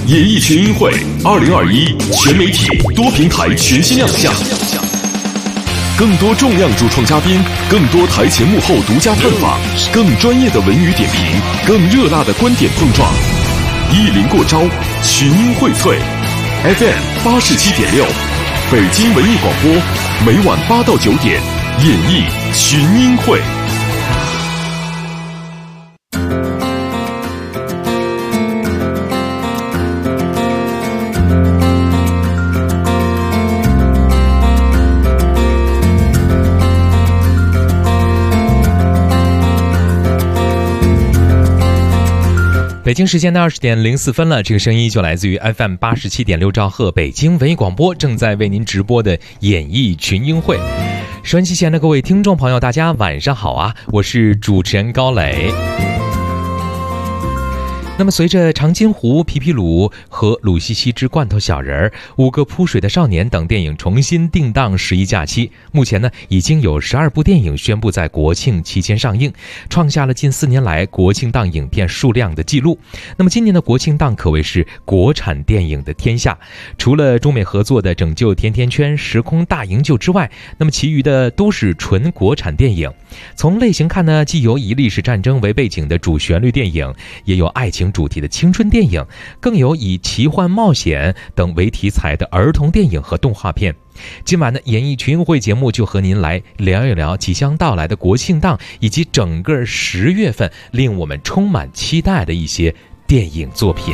演艺群英会2021全媒体多平台全新亮相，更多重量主创嘉宾，更多台前幕后独家探访，更专业的文娱点评，更热辣的观点碰撞。意林过招，群英荟萃。FM 87.6，北京文艺广播，每晚8到9点，演艺群英会。 北京时间的20点04分了，这个声音就来自于 FM 87.6兆赫北京文艺广播，正在为您直播的演艺群英会。收音机前的各位听众朋友，大家晚上好啊，我是主持人高磊。那么随着长津湖、皮皮鲁和鲁西西之罐头小人、五个扑水的少年等电影重新定档11假期，目前呢已经有12部电影宣布在国庆期间上映，创下了近4年来国庆档影片数量的记录。那么今年的国庆档可谓是国产电影的天下，除了中美合作的拯救甜甜圈、时空大营救之外，那么其余的都是纯国产电影。从类型看呢，既有以历史战争为背景的主旋律电影，也有爱情主题的青春电影，更有以奇幻冒险等为题材的儿童电影和动画片。今晚的演艺群英会节目就和您来聊一聊即将到来的国庆档，以及整个10月份令我们充满期待的一些电影作品。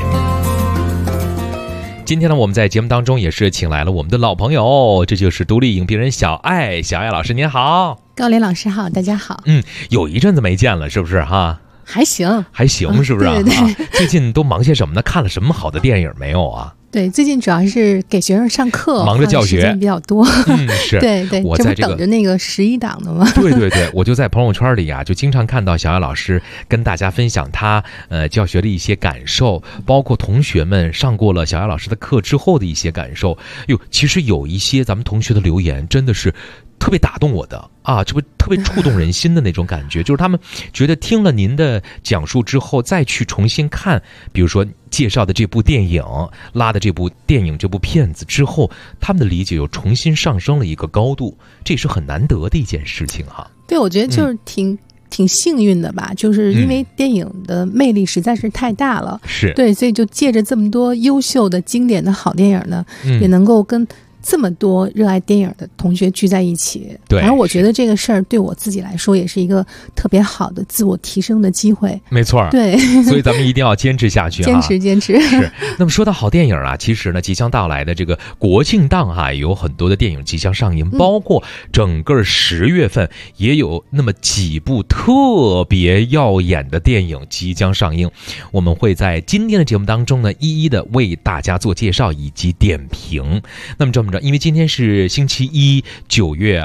今天呢，我们在节目当中也是请来了我们的老朋友，这就是独立影评人小艾。小艾老师您好。 高林老师好，大家好。 有一阵子没见了，是不是哈？ 还行， 是不是啊？ 对对。 最近都忙些什么呢？看了什么好的电影没有啊？ 对，最近主要是给学生上课， 忙着教学， 时间比较多。 是。 对对， 我在这个等着那个11档的嘛。 对对对，我就在朋友圈里啊，就经常看到小艾老师跟大家分享他教学的一些感受，包括同学们上过了小艾老师的课之后的一些感受。其实有一些咱们同学的留言真的是特别打动我的啊，这不特别触动人心的那种感觉，就是他们觉得听了您的讲述之后，再去重新看，比如说介绍的这部电影、拉的这部电影、这部片子之后，他们的理解又重新上升了一个高度，这也是很难得的一件事情哈。 对，我觉得就是挺幸运的吧，就是因为电影的魅力实在是太大了， 是对，所以就借着这么多优秀的经典的好电影呢，也能够跟这么多热爱电影的同学聚在一起。 对， 然后我觉得这个事儿对我自己来说也是一个特别好的自我提升的机会。 没错， 对， 所以咱们一定要坚持下去坚持是。那么说到好电影啊，其实呢即将到来的这个国庆档哈，有很多的电影即将上映，包括整个10月份也有那么几部特别耀眼的电影即将上映，我们会在今天的节目当中呢一一的为大家做介绍以及点评。那么这么着，因为今天是星期一，9月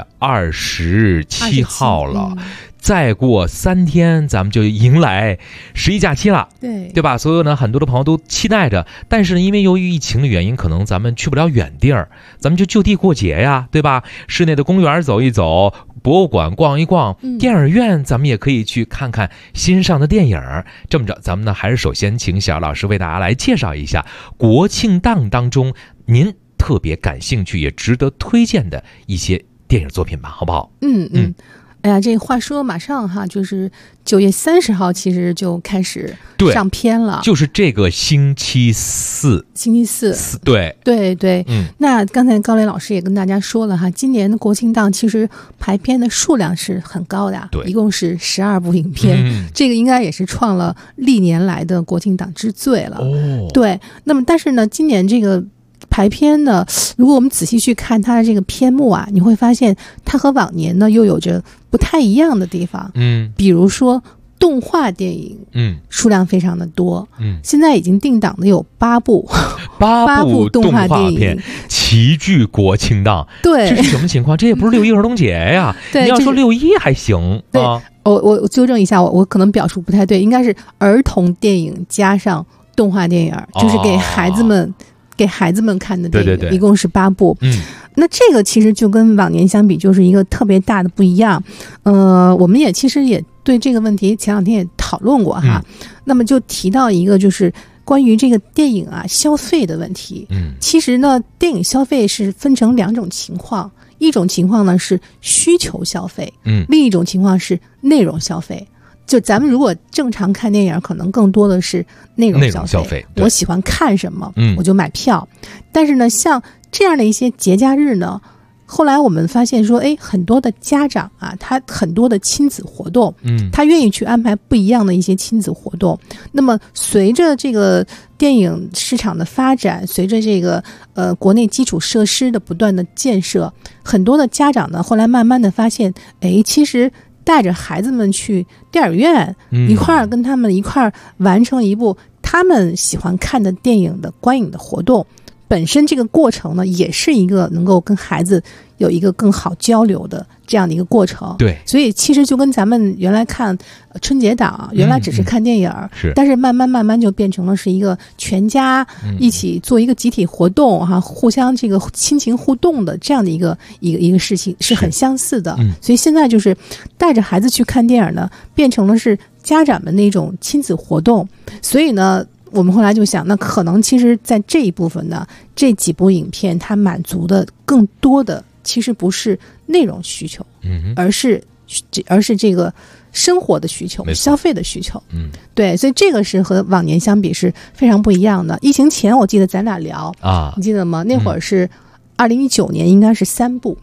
27号了，再过3天咱们就迎来11假期了，对吧？所以呢，很多的朋友都期待着，但是呢，因为由于疫情的原因，可能咱们去不了远地儿，咱们就地过节呀，对吧？室内的公园走一走，博物馆逛一逛，电影院咱们也可以去看看新上的电影。这么着，咱们呢还是首先请小老师为大家来介绍一下国庆档当中您特别感兴趣也值得推荐的一些电影作品吧，好不好？ 哎呀，这话说马上哈，就是9月30号，其实就开始上片了， 就是这个星期四。对。 那刚才高磊老师也跟大家说了哈，今年的国庆档其实排片的数量是很高的，一共是12部影片，这个应该也是创了历年来的国庆档之最了。对，那么但是呢，今年这个排片呢，如果我们仔细去看它的这个篇目啊，你会发现它和往年呢又有着不太一样的地方。比如说动画电影，数量非常的多。现在已经定档的有8部动画电影， 齐聚国庆档。 对， 这是什么情况？这也不是6一儿童节呀。 对， 你要说6一还行啊。 我纠正一下，我可能表述不太对，应该是儿童电影加上动画电影，就是给孩子们看的电影，对，一共是8部。那这个其实就跟往年相比，就是一个特别大的不一样。我们其实也对这个问题前2天也讨论过哈。那么就提到一个，就是关于这个电影啊消费的问题。其实呢，电影消费是分成2种情况，一种情况呢是需求消费，另一种情况是内容消费。就咱们如果正常看电影，可能更多的是内容消费。我喜欢看什么，我就买票。但是呢，像这样的一些节假日呢，后来我们发现说，很多的家长啊，他很多的亲子活动，他愿意去安排不一样的一些亲子活动。那么随着这个电影市场的发展，随着这个国内基础设施的不断的建设，很多的家长呢，后来慢慢的发现，其实带着孩子们去电影院，一块儿跟他们一块儿完成一部他们喜欢看的电影的观影的活动，本身这个过程呢，也是一个能够跟孩子有一个更好交流的这样的一个过程。 对， 所以其实就跟咱们原来看春节档，原来只是看电影，但是慢慢就变成了是一个全家一起做一个集体活动互相这个亲情互动的这样的一个事情，是很相似的。所以现在就是带着孩子去看电影呢，变成了是家长们那种亲子活动。所以呢，我们后来就想，那可能其实在这一部分呢，这几部影片它满足的更多的其实不是内容需求，而是这个生活的需求，消费的需求。对，所以这个是和往年相比是非常不一样的。疫情前我记得咱俩聊你记得吗？那会儿是2019年，应该是3部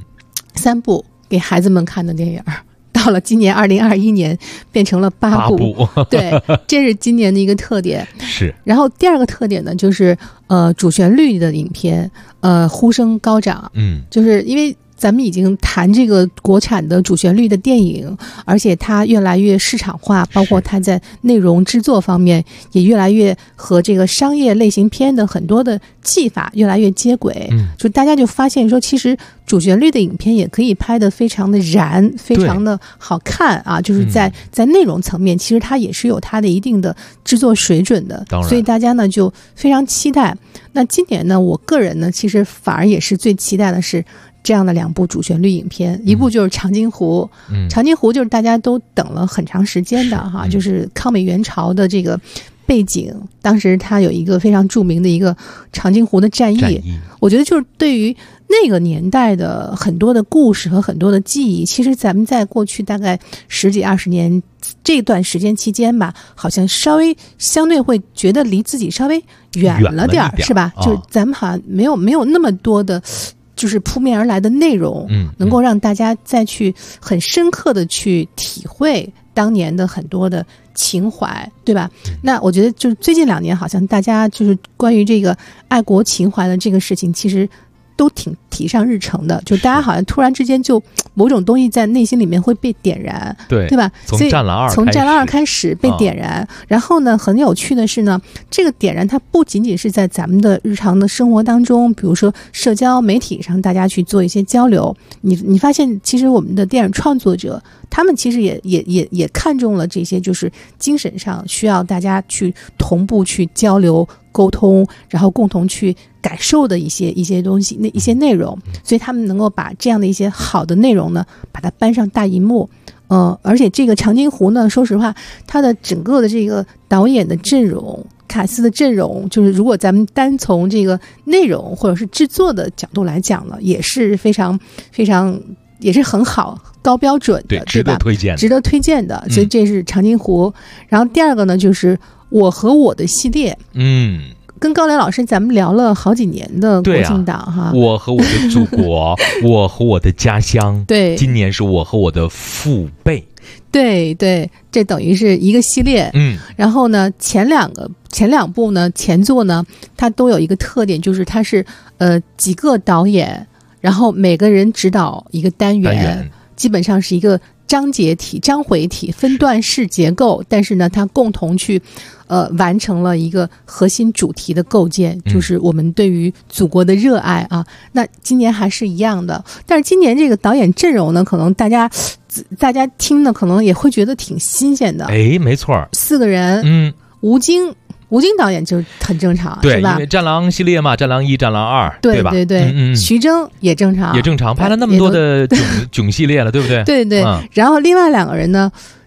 ，3部给孩子们看的电影。到了今年2021年变成了8部，对，这是今年的一个特点。 是。 然后第二个特点呢，就是主旋律的影片，呼声高涨。就是因为咱们已经谈这个国产的主旋律的电影，而且它越来越市场化，包括它在内容制作方面也越来越和这个商业类型片的很多的技法越来越接轨。就大家就发现说，其实主旋律的影片也可以拍得非常的燃，非常的好看啊！就是在内容层面，其实它也是有它的一定的制作水准的。所以大家呢就非常期待。那今年呢，我个人呢，其实反而也是最期待的是这样的2部主旋律影片，一部就是《长津湖》。长津湖就是大家都等了很长时间的就是抗美援朝的这个背景，当时它有一个非常著名的一个长津湖的战役。我觉得就是对于那个年代的很多的故事和很多的记忆，其实咱们在过去大概10几20年这段时间期间吧，好像稍微相对会觉得离自己稍微远了点是吧？就是咱们好像没有那么多的就是扑面而来的内容，能够让大家再去很深刻的去体会当年的很多的情怀，对吧？那我觉得就是最近2年，好像大家就是关于这个爱国情怀的这个事情，其实都挺提上日程的，就大家好像突然之间就某种东西在内心里面会被点燃，对吧？ 从战狼2 开始被点燃。然后呢，很有趣的是呢，这个点燃它不仅仅是在咱们的日常的生活当中，比如说社交媒体上大家去做一些交流，你发现其实我们的电影创作者他们其实也看中了这些，就是精神上需要大家去同步去交流沟通，然后共同去感受的一些东西，一些内容，所以他们能够把这样的一些好的内容呢，把它搬上大荧幕。而且这个长津湖呢，说实话，它的整个的这个导演的阵容、卡斯的阵容，就是如果咱们单从这个内容或者是制作的角度来讲呢，也是非常非常也是很好高标准的， 对吧？ 值得推荐的。所以这是长津湖。然后第二个呢，就是我和我的系列。跟高磊老师咱们聊了好几年的国庆档我和我的祖国我和我的家乡， 对， 今年是我和我的父辈， 对，这等于是一个系列。然后呢，前两部呢，前作呢，它都有一个特点，就是它是几个导演，然后每个人指导一个单元，基本上是一个章节体、章回体、分段式结构，但是呢，它共同去完成了一个核心主题的构建，就是我们对于祖国的热爱啊。那今年还是一样的，但是今年这个导演阵容呢，可能大家听呢，可能也会觉得挺新鲜的。 没错 ，4个人，吴京导演就很正常， 对， 是吧？ 因为战狼系列嘛，战狼1、战狼2，对吧？ 对，徐峥也正常， 拍了那么多的囧系列了，对不对？ 对。然后另外2个人呢，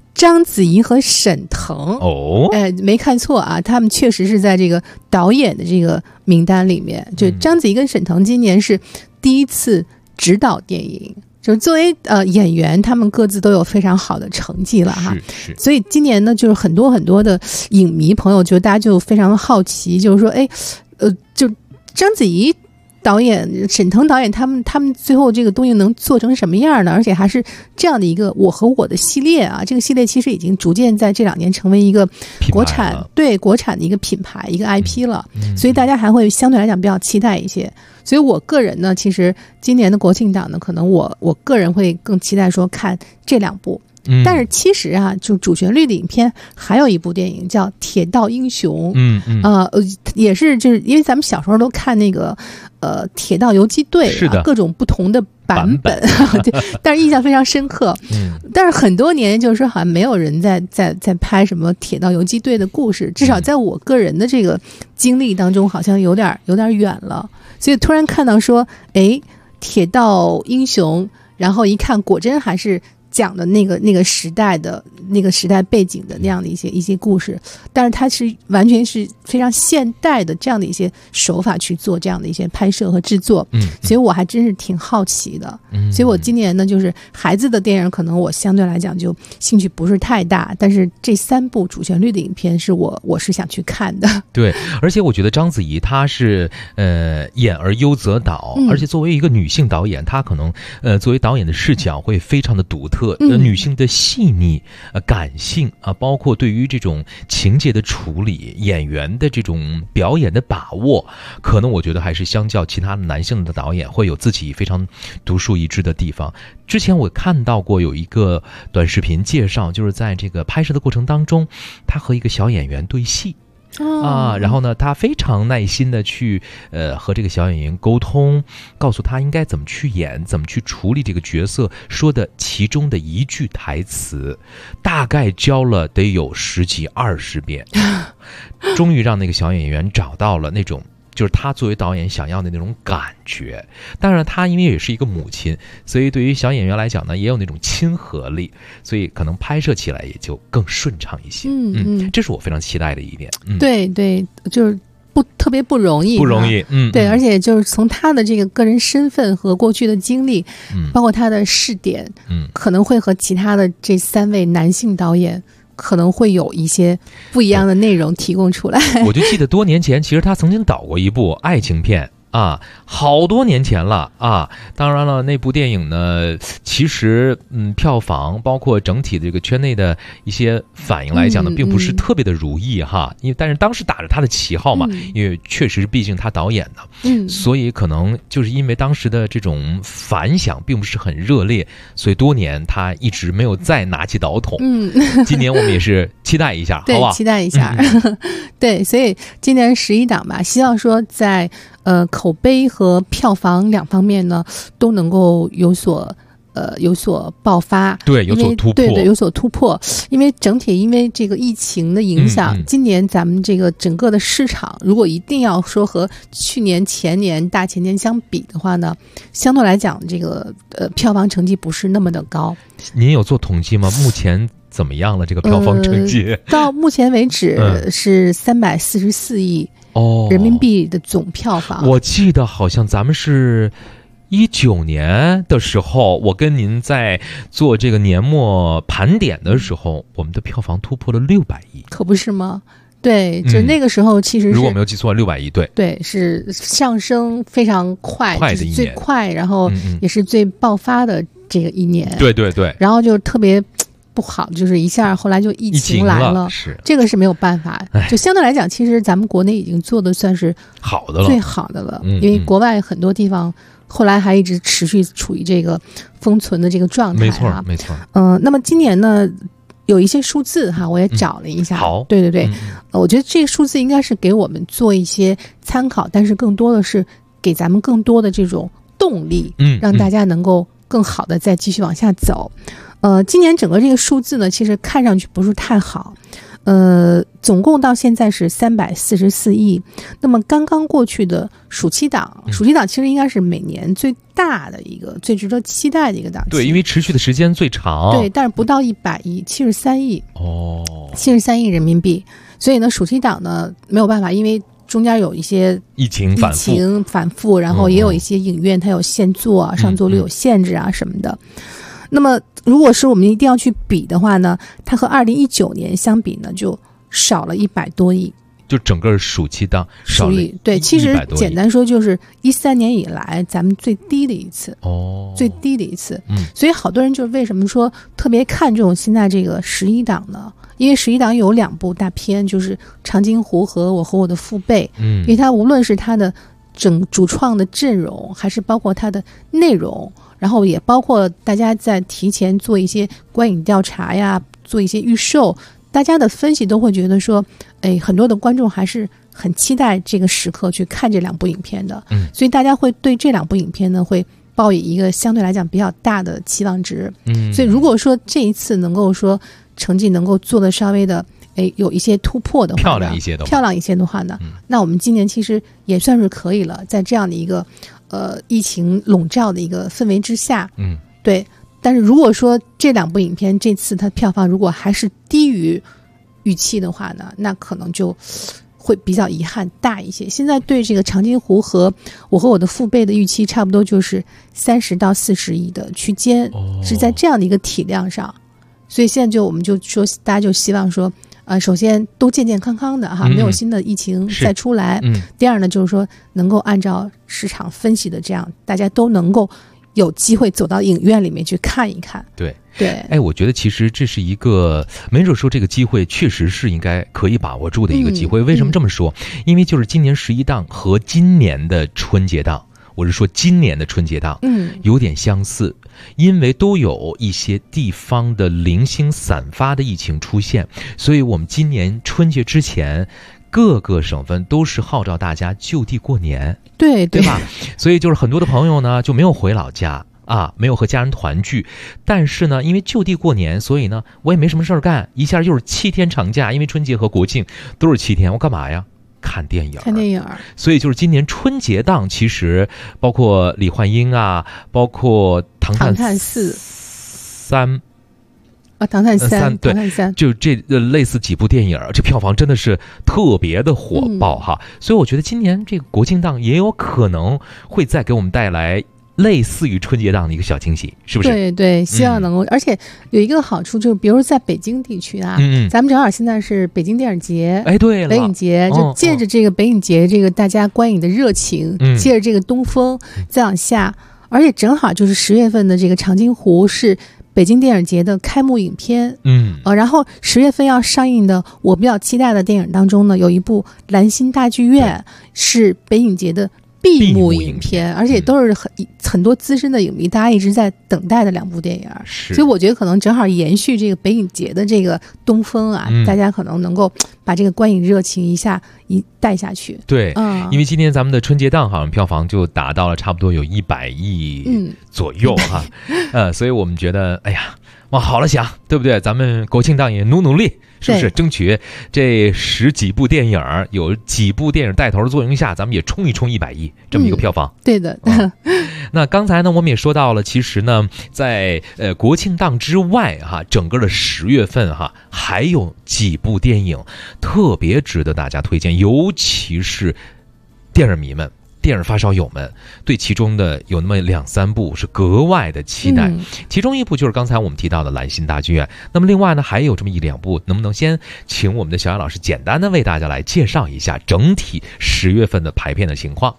章子怡和沈腾没看错啊，他们确实是在这个导演的这个名单里面。就章子怡跟沈腾今年是第一次执导电影，就是作为演员，他们各自都有非常好的成绩了哈。所以今年呢，就是很多很多的影迷朋友，就大家就非常好奇，就是说，就章子怡导演、沈腾导演他们最后这个东西能做成什么样呢？而且还是这样的一个我和我的系列啊，这个系列其实已经逐渐在这2年成为一个国产的一个品牌、一个 IP 了，所以大家还会相对来讲比较期待一些。所以我个人呢，其实今年的国庆档呢，可能我个人会更期待说看这2部。但是其实啊，就主旋律的影片还有一部电影叫《铁道英雄》，也是就是因为咱们小时候都看那个铁道游击队各种不同的版本对，但是印象非常深刻。但是很多年就是说好像没有人在拍什么铁道游击队的故事，至少在我个人的这个经历当中好像有点远了。所以突然看到说铁道英雄，然后一看果真还是讲的那个时代的那个时代背景的那样的一些故事，但是它是完全是非常现代的这样的一些手法去做这样的一些拍摄和制作，所以我还真是挺好奇的。所以我今年呢，就是孩子的电影可能我相对来讲就兴趣不是太大，但是这3部主旋律的影片是我是想去看的。 对，而且我觉得章子怡她是演而优则导，而且作为一个女性导演，她可能作为导演的视角会非常的独特。女性的细腻、感性啊，包括对于这种情节的处理、演员的这种表演的把握，可能我觉得还是相较其他的男性的导演会有自己非常独树一帜的地方。之前我看到过有一个短视频介绍，就是在这个拍摄的过程当中，他和一个小演员对戏。然后呢，他非常耐心的去和这个小演员沟通，告诉他应该怎么去演，怎么去处理这个角色说的其中的一句台词，大概教了得有10几20遍，终于让那个小演员找到了那种就是他作为导演想要的那种感觉。当然他因为也是一个母亲，所以对于小演员来讲呢，也有那种亲和力，所以可能拍摄起来也就更顺畅一些。这是我非常期待的一点。 对对，就是特别不容易，对，而且就是从他的这个个人身份和过去的经历，包括他的视点，可能会和其他的这3位男性导演可能会有一些不一样的内容提供出来。 我就记得多年前，其实他曾经导过一部爱情片啊，好多年前了啊。当然了，那部电影呢，其实票房包括整体的这个圈内的一些反应来讲呢，并不是特别的如意哈。但是当时打着他的旗号嘛，因为确实毕竟他导演的，所以可能就是因为当时的这种反响并不是很热烈，所以多年他一直没有再拿起导筒。今年我们也是期待一下，好不好？ 对，期待一下。对，所以今年11档吧，希望说在口碑和票房2方面呢都能够有所爆发， 对，有所突破， 对，有所突破。因为整体因为这个疫情的影响，今年咱们这个整个的市场，如果一定要说和去年、前年、大前年相比的话呢，相对来讲这个票房成绩不是那么的高。 您有做统计吗？目前怎么样了？这个票房成绩？ 到目前为止是344亿人民币的总票房。 我记得好像咱们是19年的时候，我跟您在做这个年末盘点的时候，我们的票房突破了600亿， 可不是吗？对，就那个时候其实是， 如果没有记错，600亿， 对，是上升非常快的一年， 最快，然后也是最爆发的这个一年。 对对对， 然后就特别不好，就是一下后来就疫情来了，这个是没有办法。就相对来讲，其实咱们国内已经做的算是好的了， 最好的了。因为国外很多地方后来还一直持续处于这个封存的这个状态。 没错，没错。 那么今年呢，有一些数字哈，我也找了一下。 好， 对对对，我觉得这个数字应该是给我们做一些参考，但是更多的是给咱们更多的这种动力，让大家能够更好的再继续往下走。今年整个这个数字呢，其实看上去不是太好。 总共到现在是344亿。那么刚刚过去的暑期档其实应该是每年最大的一个、最值得期待的一个档期。 对，因为持续的时间最长。 对，但是不到100亿，73亿。 哦 ，73亿人民币。所以呢，暑期档呢没有办法，因为中间有一些疫情反复， 然后也有一些影院它有限座啊，上座率有限制啊什么的。那么如果是我们一定要去比的话呢，它和2019年相比呢就少了100多亿， 就整个暑期档少了100多亿。 对，其实简单说就是13年以来咱们最低的一次。最低的一次。所以好多人就是为什么说特别看重现在这个11档呢？因为11档有2部大片，就是《长津湖》和《我和我的父辈》。因为它无论是它的主创的阵容，还是包括它的内容，然后也包括大家在提前做一些观影调查呀，做一些预售，大家的分析都会觉得说，很多的观众还是很期待这个时刻去看这2部影片的。所以大家会对这2部影片呢会抱以一个相对来讲比较大的期望值。所以如果说这一次能够说成绩能够做得稍微的有一些突破的话，漂亮一些的话呢，那我们今年其实也算是可以了，在这样的一个疫情笼罩的一个氛围之下。对。但是如果说这2部影片这次它票房如果还是低于预期的话呢，那可能就会比较遗憾大一些。现在对这个长津湖和我和我的父辈的预期差不多就是30到40亿的区间，是在这样的一个体量上。所以现在我们就说，大家就希望说，首先都健健康康的哈，没有新的疫情再出来。第二呢，就是说能够按照市场分析的这样，大家都能够有机会走到影院里面去看一看。 对。我觉得其实这是一个，没准说这个机会确实是应该可以把握住的一个机会。为什么这么说？因为就是今年11档和今年的春节档，我是说今年的春节档，有点相似，因为都有一些地方的零星散发的疫情出现，所以我们今年春节之前，各个省份都是号召大家就地过年，对吧？所以就是很多的朋友呢就没有回老家没有和家人团聚，但是呢，因为就地过年，所以呢，我也没什么事儿干，一下就是7天长假，因为春节和国庆都是7天，我干嘛呀？看电影。所以就是今年春节档，其实包括李焕英啊，包括唐探4、3。 唐探3， 对，就这类似几部电影，这票房真的是特别的火爆哈。所以我觉得今年这个国庆档也有可能会再给我们带来类似于春节档的一个小惊喜，是不是？ 对，希望能够。而且有一个好处就是，比如在北京地区啊，咱们正好现在是北京电影节， 对了， 北影节，就借着这个北影节这个大家观影的热情，借着这个东风再往下，而且正好就是10月份的这个长津湖是北京电影节的开幕影片。然后10月份要上映的我比较期待的电影当中呢，有一部蓝心大剧院是北影节的闭幕影片，而且都是很多资深的影迷大家一直在等待的2部电影。所以我觉得可能正好延续这个北影节的这个东风啊，大家可能能够把这个观影热情一带下去。 对，因为今年咱们的春节档好像票房就达到了差不多有100亿左右哈。所以我们觉得往好了想，对不对？咱们国庆档也努力，是不是？争取这10几部电影，有几部电影带头的作用下，咱们也冲一冲100亿这么一个票房。 对的。 那刚才呢，我们也说到了，其实呢，在国庆档之外整个的10月份还有几部电影特别值得大家推荐，尤其是电影迷们。电影发烧友们对其中的有那么2、3部是格外的期待，其中一部就是刚才我们提到的蓝心大剧院。那么另外呢，还有这么1、2部，能不能先请我们的小雅老师简单的为大家来介绍一下整体10月份的排片的情况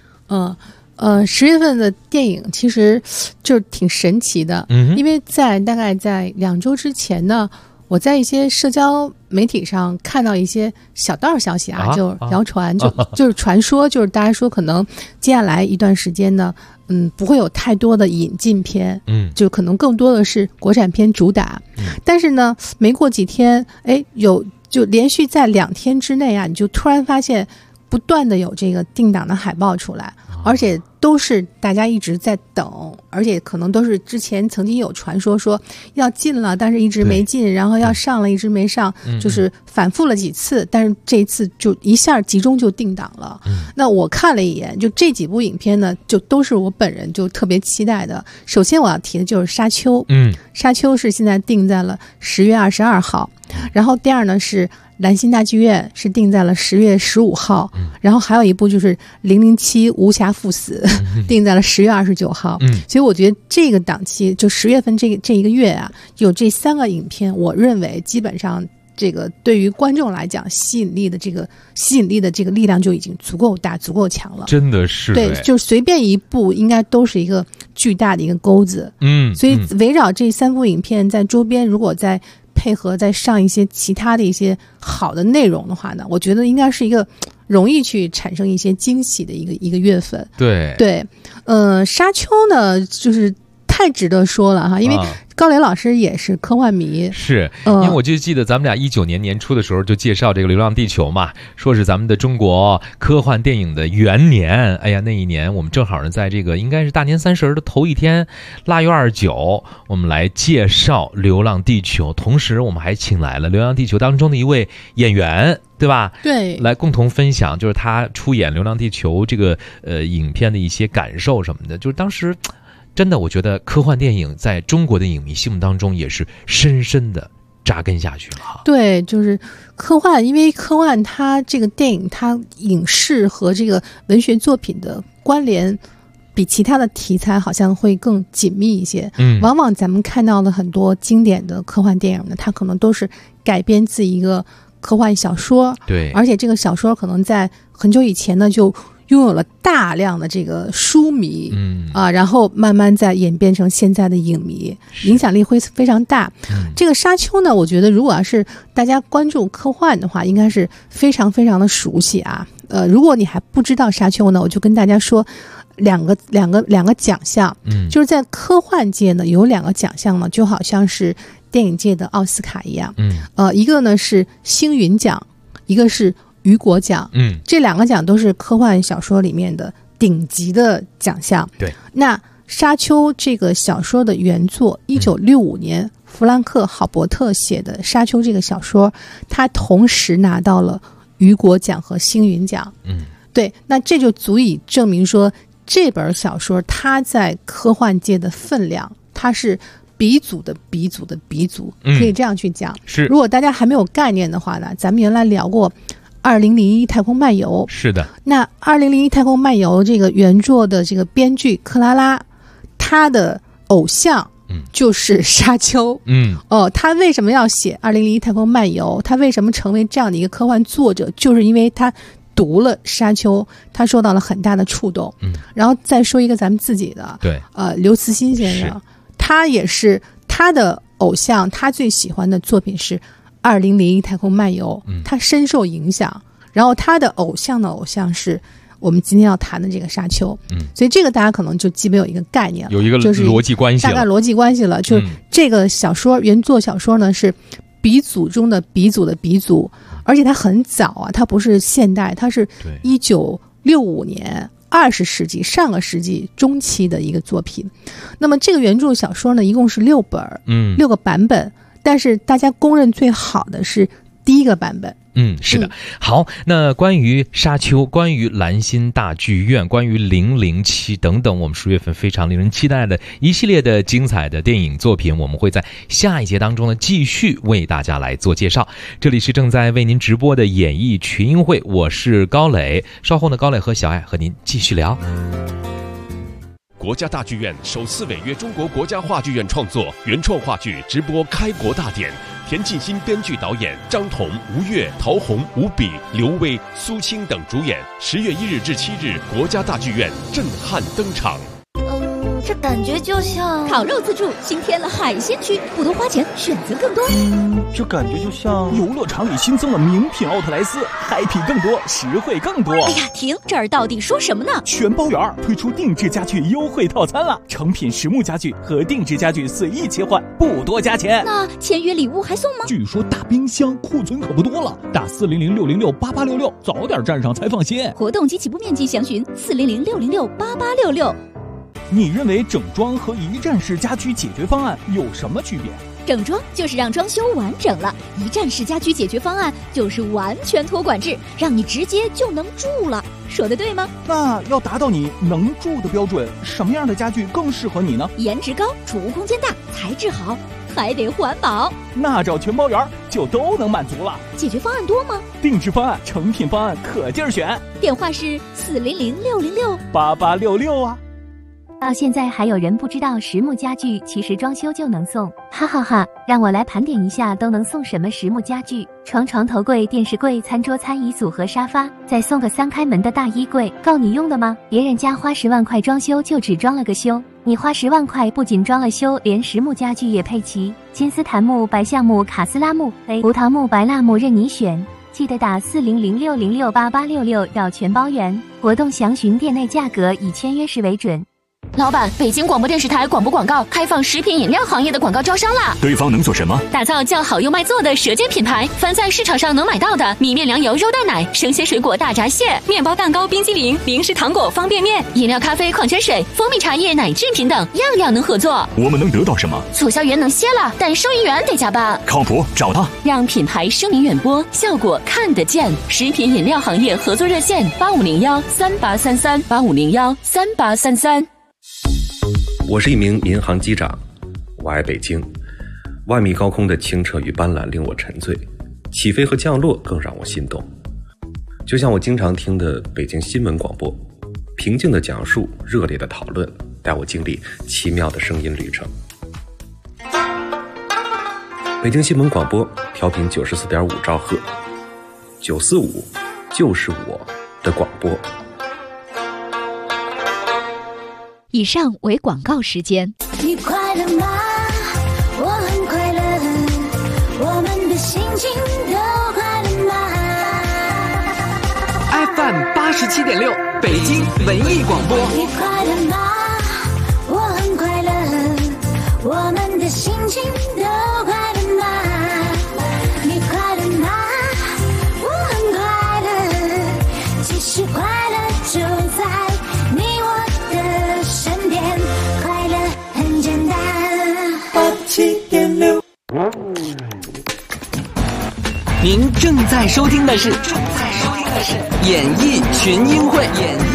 ？10月份的电影其实就是挺神奇的，因为大概在2周之前呢，我在一些社交媒体上看到一些小道消息就谣传，就是传说，就是大家说可能接下来一段时间呢，不会有太多的引进片，就可能更多的是国产片主打。但是呢，没过几天，就连续在2天之内你就突然发现不断的有这个定档的海报出来。 而且都是大家一直在等，而且可能都是之前曾经有传说要进了，但是一直没进，然后要上了一直没上，就是反复了几次，但是这一次就一下集中就定档了。那我看了一眼，就这几部影片呢，就都是我本人就特别期待的。首先我要提的就是沙丘，沙丘是现在定在了10月22号，然后第二呢是兰心大剧院是定在了10月15号，然后还有一部就是007无暇赴死，定在了10月29号。所以我觉得这个档期就10月份这一个月啊，有这3个影片，我认为基本上这个对于观众来讲吸引力的这个力量就已经足够大足够强了， 真的是对，就随便一部应该都是一个巨大的一个钩子。所以围绕这3部影片在周边如果再配合再上一些其他的一些好的内容的话呢，我觉得应该是一个容易去产生一些惊喜的一个月份。对，沙丘呢就是太值得说了哈，因为高磊老师也是科幻迷， 是因为我就记得咱们俩19年年初的时候就介绍这个《流浪地球》嘛，说是咱们的中国科幻电影的元年。哎呀，那一年我们正好呢在这个应该是大年30的头一天，腊月29，我们来介绍《流浪地球》，同时我们还请来了《流浪地球》当中的一位演员，对吧？ 对， 来共同分享就是他出演《流浪地球》这个影片的一些感受什么的。就是当时真的我觉得科幻电影在中国的影迷心目当中也是深深的扎根下去了。 对，就是科幻，因为科幻它这个电影它影视和这个文学作品的关联比其他的题材好像会更紧密一些。往往咱们看到的很多经典的科幻电影呢，它可能都是改编自一个科幻小说， 对， 而且这个小说可能在很久以前呢就拥有了大量的这个书迷，然后慢慢再演变成现在的影迷，影响力会非常大。这个沙丘呢，我觉得如果要是大家关注科幻的话，应该是非常非常的熟悉啊。如果你还不知道沙丘呢，我就跟大家说两个奖项，就是在科幻界呢有2个奖项呢，就好像是电影界的奥斯卡一样，一个呢是星云奖，一个是雨果奖，这2个奖都是科幻小说里面的顶级的奖项。 对， 那沙丘这个小说的原作1965年弗兰克·郝伯特写的沙丘这个小说，他同时拿到了雨果奖和星云奖。对，那这就足以证明说这本小说它在科幻界的分量，它是鼻祖的鼻祖的鼻祖，可以这样去讲。 是， 如果大家还没有概念的话呢，咱们原来聊过2001太空漫游。 是的， 那2001太空漫游这个原作的这个编剧克拉拉，他的偶像就是沙丘。他为什么要写2001太空漫游？他为什么成为这样的一个科幻作者？就是因为他读了沙丘，他受到了很大的触动。然后再说一个咱们自己的， 对， 刘慈欣先生，他也是他的偶像，他最喜欢的作品是2001太空漫游，他深受影响。然后他的偶像的偶像是我们今天要谈的这个沙丘。所以这个大家可能就基本有一个概念了， 有一个逻辑关系了， 大概逻辑关系了。就是这个小说原作小说呢是鼻祖中的鼻祖的鼻祖，而且它很早啊，它不是现代，它是1965年20世纪上个世纪中期的一个作品。那么这个原著小说呢，一共是6本，6个版本，但是大家公认最好的是第1个版本。 是的。好，那关于沙丘，关于兰心大剧院，关于007等等，我们10月份非常令人期待的一系列的精彩的电影作品，我们会在下一节当中呢继续为大家来做介绍。这里是正在为您直播的演艺群英会，我是高磊，稍后呢高磊和小爱和您继续聊。 国家大剧院首次违约中国国家话剧院创作原创话剧直播开国大典，田沁鑫编剧导演，张彤、吴越、陶虹、吴比、刘威、苏青等主演。10月1日至7日，国家大剧院震撼登场。 这感觉就像烤肉自助新添了海鲜区，不多花钱，选择更多。 这感觉就像游乐场里新增了名品奥特莱斯，嗨皮更多，实惠更多。 哎呀，停！这儿到底说什么呢？ 全包圆推出定制家具优惠套餐了，成品实木家具和定制家具随意切换，不多加钱。 那签约礼物还送吗？ 据说大冰箱库存可不多了，打400-606-8866，早点站上才放心。 活动及起步面积详询400-606-8866。 你认为整装和一站式家居解决方案有什么区别？ 整装就是让装修完整了，一站式家居解决方案就是完全托管制，让你直接就能住了。说的对吗？ 那要达到你能住的标准，什么样的家具更适合你呢？ 颜值高，储物空间大，材质好，还得环保。 那找全包圆就都能满足了。 解决方案多吗？ 定制方案、成品方案可劲儿选。 电话是 400-606-8866啊。 到现在还有人不知道实木家具其实装修就能送，哈哈哈！让我来盘点一下都能送什么实木家具：床头柜、电视柜、餐桌、餐椅组合、沙发，再送个3开门的大衣柜，够你用的吗？别人家花10万块装修就只装了个修，你花10万块不仅装了修，连实木家具也配齐，金丝檀木、白橡木、卡斯拉木、葡萄木、白蜡木任你选。记得打400-606-8866要全包圆，活动详询店内价格，以签约时为准。 老板，北京广播电视台广播广告开放食品饮料行业的广告招商啦！ 对方能做什么？ 打造叫好又卖座的舌尖品牌，凡在市场上能买到的米面粮油肉蛋奶、生鲜水果大闸蟹、面包蛋糕、冰激凌、零食糖果、方便面、饮料咖啡、矿泉水、蜂蜜茶叶、奶制品等，样样能合作。 我们能得到什么？ 促销员能歇了，但收银员得加班。 靠谱，找他， 让品牌声名远播，效果看得见。食品饮料行业合作热线8501-3833，8501-3833。 我是一名民航机长，我爱北京。万米高空的清澈与斑斓令我沉醉，起飞和降落更让我心动。就像我经常听的北京新闻广播，平静的讲述，热烈的讨论，带我经历奇妙的声音旅程。北京新闻广播调频94.5兆赫，945就是我的广播。 以上为广告时间。 你快乐吗？我很快乐，我们的心情都快乐吗 ？FM 87.6，北京文艺广播。 你快乐吗？我很快乐，我们的心情都快乐吗？你快乐吗？我很快乐，其实快乐就在你我的身边，快乐很简单。87.6， 您正在收听的是演艺群英会。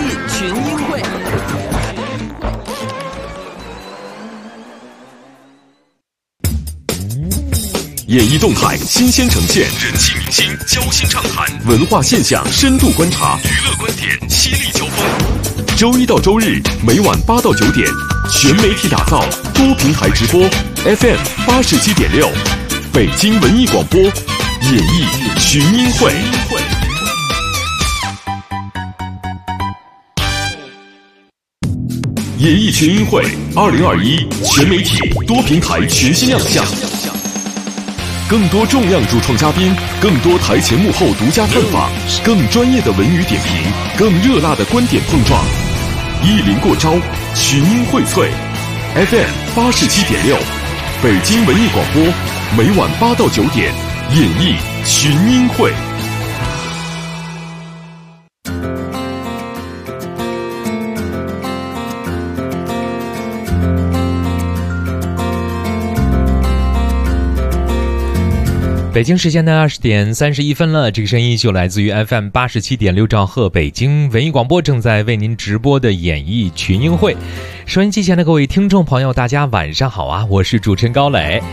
演艺动态新鲜呈现，人气明星交心畅谈，文化现象深度观察，娱乐观点犀利交锋。周一到周日每晚8到9点，全媒体打造，多平台直播 ，FM 87.6，北京文艺广播，演艺群英会。演艺群英会2021全媒体多平台全新亮相。更多重量主创嘉宾，更多台前幕后独家探访，更专业的文娱点评，更热辣的观点碰撞。意林过招，群英荟萃 ，FM 87.6，北京文艺广播，每晚8到9点，演艺群英会。 北京时间的20点31分了，这个声音就来自于 FM 87.6兆赫北京文艺广播，正在为您直播的演艺群英会。收音机前的各位听众朋友，大家晚上好啊！我是主持人高磊。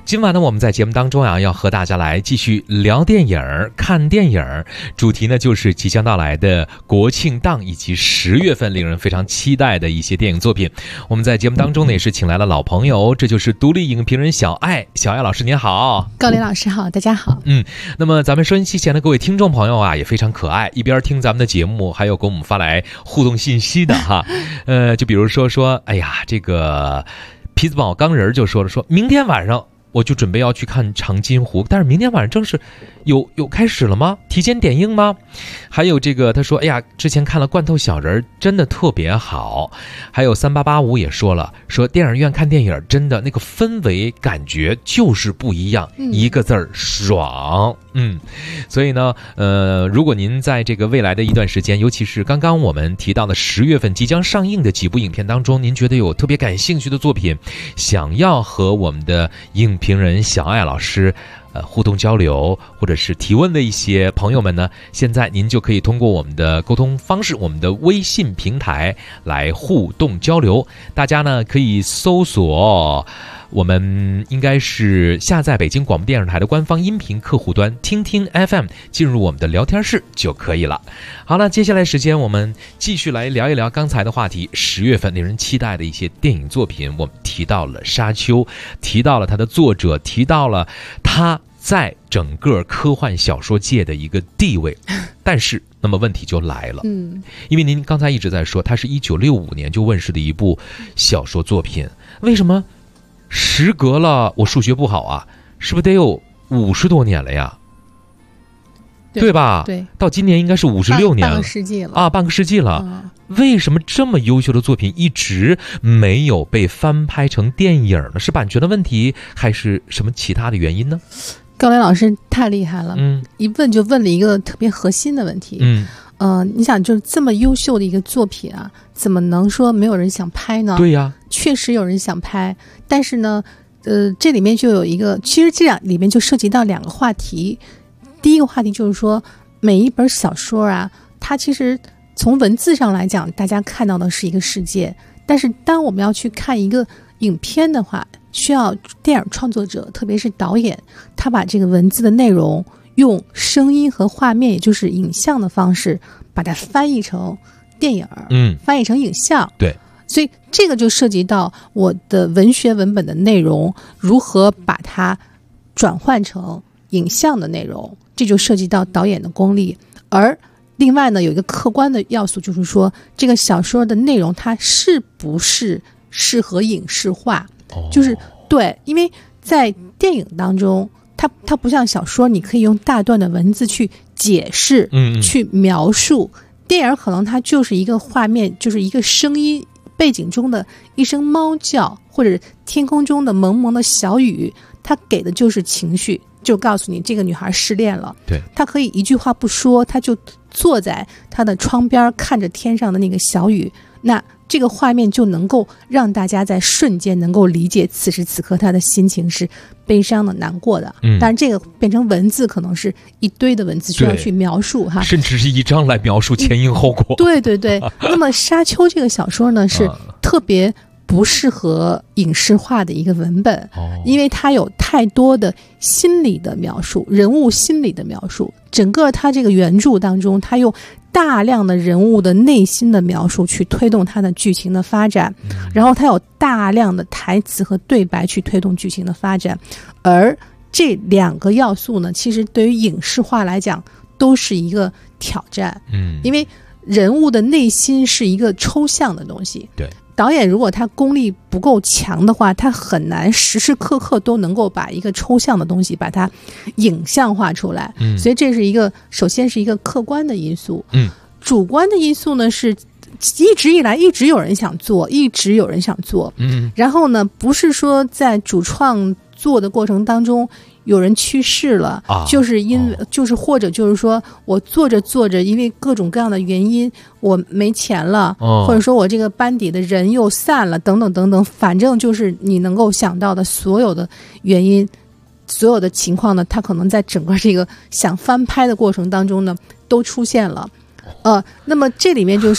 今晚呢，我们在节目当中啊，要和大家来继续聊电影、看电影，主题呢就是即将到来的国庆档以及10月份令人非常期待的一些电影作品。我们在节目当中呢也是请来了老朋友，这就是独立影评人小爱。小爱老师您好。 高林老师好，大家好。 那么咱们收音机前的各位听众朋友啊，也非常可爱，一边听咱们的节目，还有给我们发来互动信息的哈。就比如说，哎呀，这个皮子宝钢人就说明天晚上我就准备要去看长津湖，但是明天晚上正是有开始了吗？提前点映吗？还有这个他说，哎呀，之前看了罐头小人真的特别好。还有3885也说了，说电影院看电影真的那个氛围感觉就是不一样，一个字儿爽。所以呢如果您在这个未来的一段时间，尤其是刚刚我们提到的10月份即将上映的几部影片当中，您觉得有特别感兴趣的作品，想要和我们的影评人小爱老师互动交流或者是提问的一些朋友们呢，现在您就可以通过我们的沟通方式，我们的微信平台来互动交流。大家呢可以搜索，我们应该是下载北京广播电视台的官方音频客户端听听 FM， 进入我们的聊天室就可以了。好了，接下来时间我们继续来聊一聊刚才的话题，10月份令人期待的一些电影作品。我们提到了沙丘，提到了他的作者，提到了他在整个科幻小说界的一个地位。但是那么问题就来了，因为您刚才一直在说它是1965年就问世的一部小说作品，为什么时隔了，我数学不好啊，是不是得有50多年了呀？对吧？ 对， 到今年应该是56年了， 半个世纪了啊，半个世纪了。为什么这么优秀的作品一直没有被翻拍成电影呢？是版权的问题，还是什么其他的原因呢？ 高林老师太厉害了，一问就问了一个特别核心的问题。你想，就是这么优秀的一个作品啊，怎么能说没有人想拍呢？ 对呀， 确实有人想拍，但是呢，这里面就有一个，其实这里面就涉及到2个话题。第一个话题就是说，每一本小说啊，它其实从文字上来讲，大家看到的是一个世界，但是当我们要去看一个影片的话，需要电影创作者，特别是导演，他把这个文字的内容用声音和画面，也就是影像的方式，把它翻译成电影，翻译成影像。 对， 所以这个就涉及到我的文学文本的内容如何把它转换成影像的内容，这就涉及到导演的功力。而另外呢，有一个客观的要素，就是说这个小说的内容它是不是适合影视化。就是对，因为在电影当中，它不像小说，你可以用大段的文字去解释，去描述。电影可能它就是一个画面，就是一个声音，背景中的一声猫叫，或者天空中的蒙蒙的小雨，它给的就是情绪，就告诉你这个女孩失恋了。 对， 她可以一句话不说，她就坐在她的窗边看着天上的那个小雨，那这个画面就能够让大家在瞬间能够理解此时此刻她的心情是悲伤的、难过的。但是这个变成文字，可能是一堆的文字需要去描述哈， 甚至是一章来描述前因后果。 对对对。那么《沙丘》这个小说呢，是特别不适合影视化的一个文本，因为它有太多的心理的描述，人物心理的描述。整个它这个原著当中，它用大量的人物的内心的描述去推动它的剧情的发展，然后它有大量的台词和对白去推动剧情的发展。而这2个要素呢，其实对于影视化来讲都是一个挑战。因为人物的内心是一个抽象的东西。 对， 导演如果他功力不够强的话，他很难时时刻刻都能够把一个抽象的东西把它影像化出来。所以这是一个，首先是一个客观的因素。主观的因素呢，是一直以来一直有人想做，然后呢，不是说在主创做的过程当中有人去世了，就是因为就是或者就是说我做着因为各种各样的原因我没钱了，或者说我这个班底的人又散了，等等等等，反正就是你能够想到的所有的原因，所有的情况呢，它可能在整个这个想翻拍的过程当中呢都出现了。那么这里面就是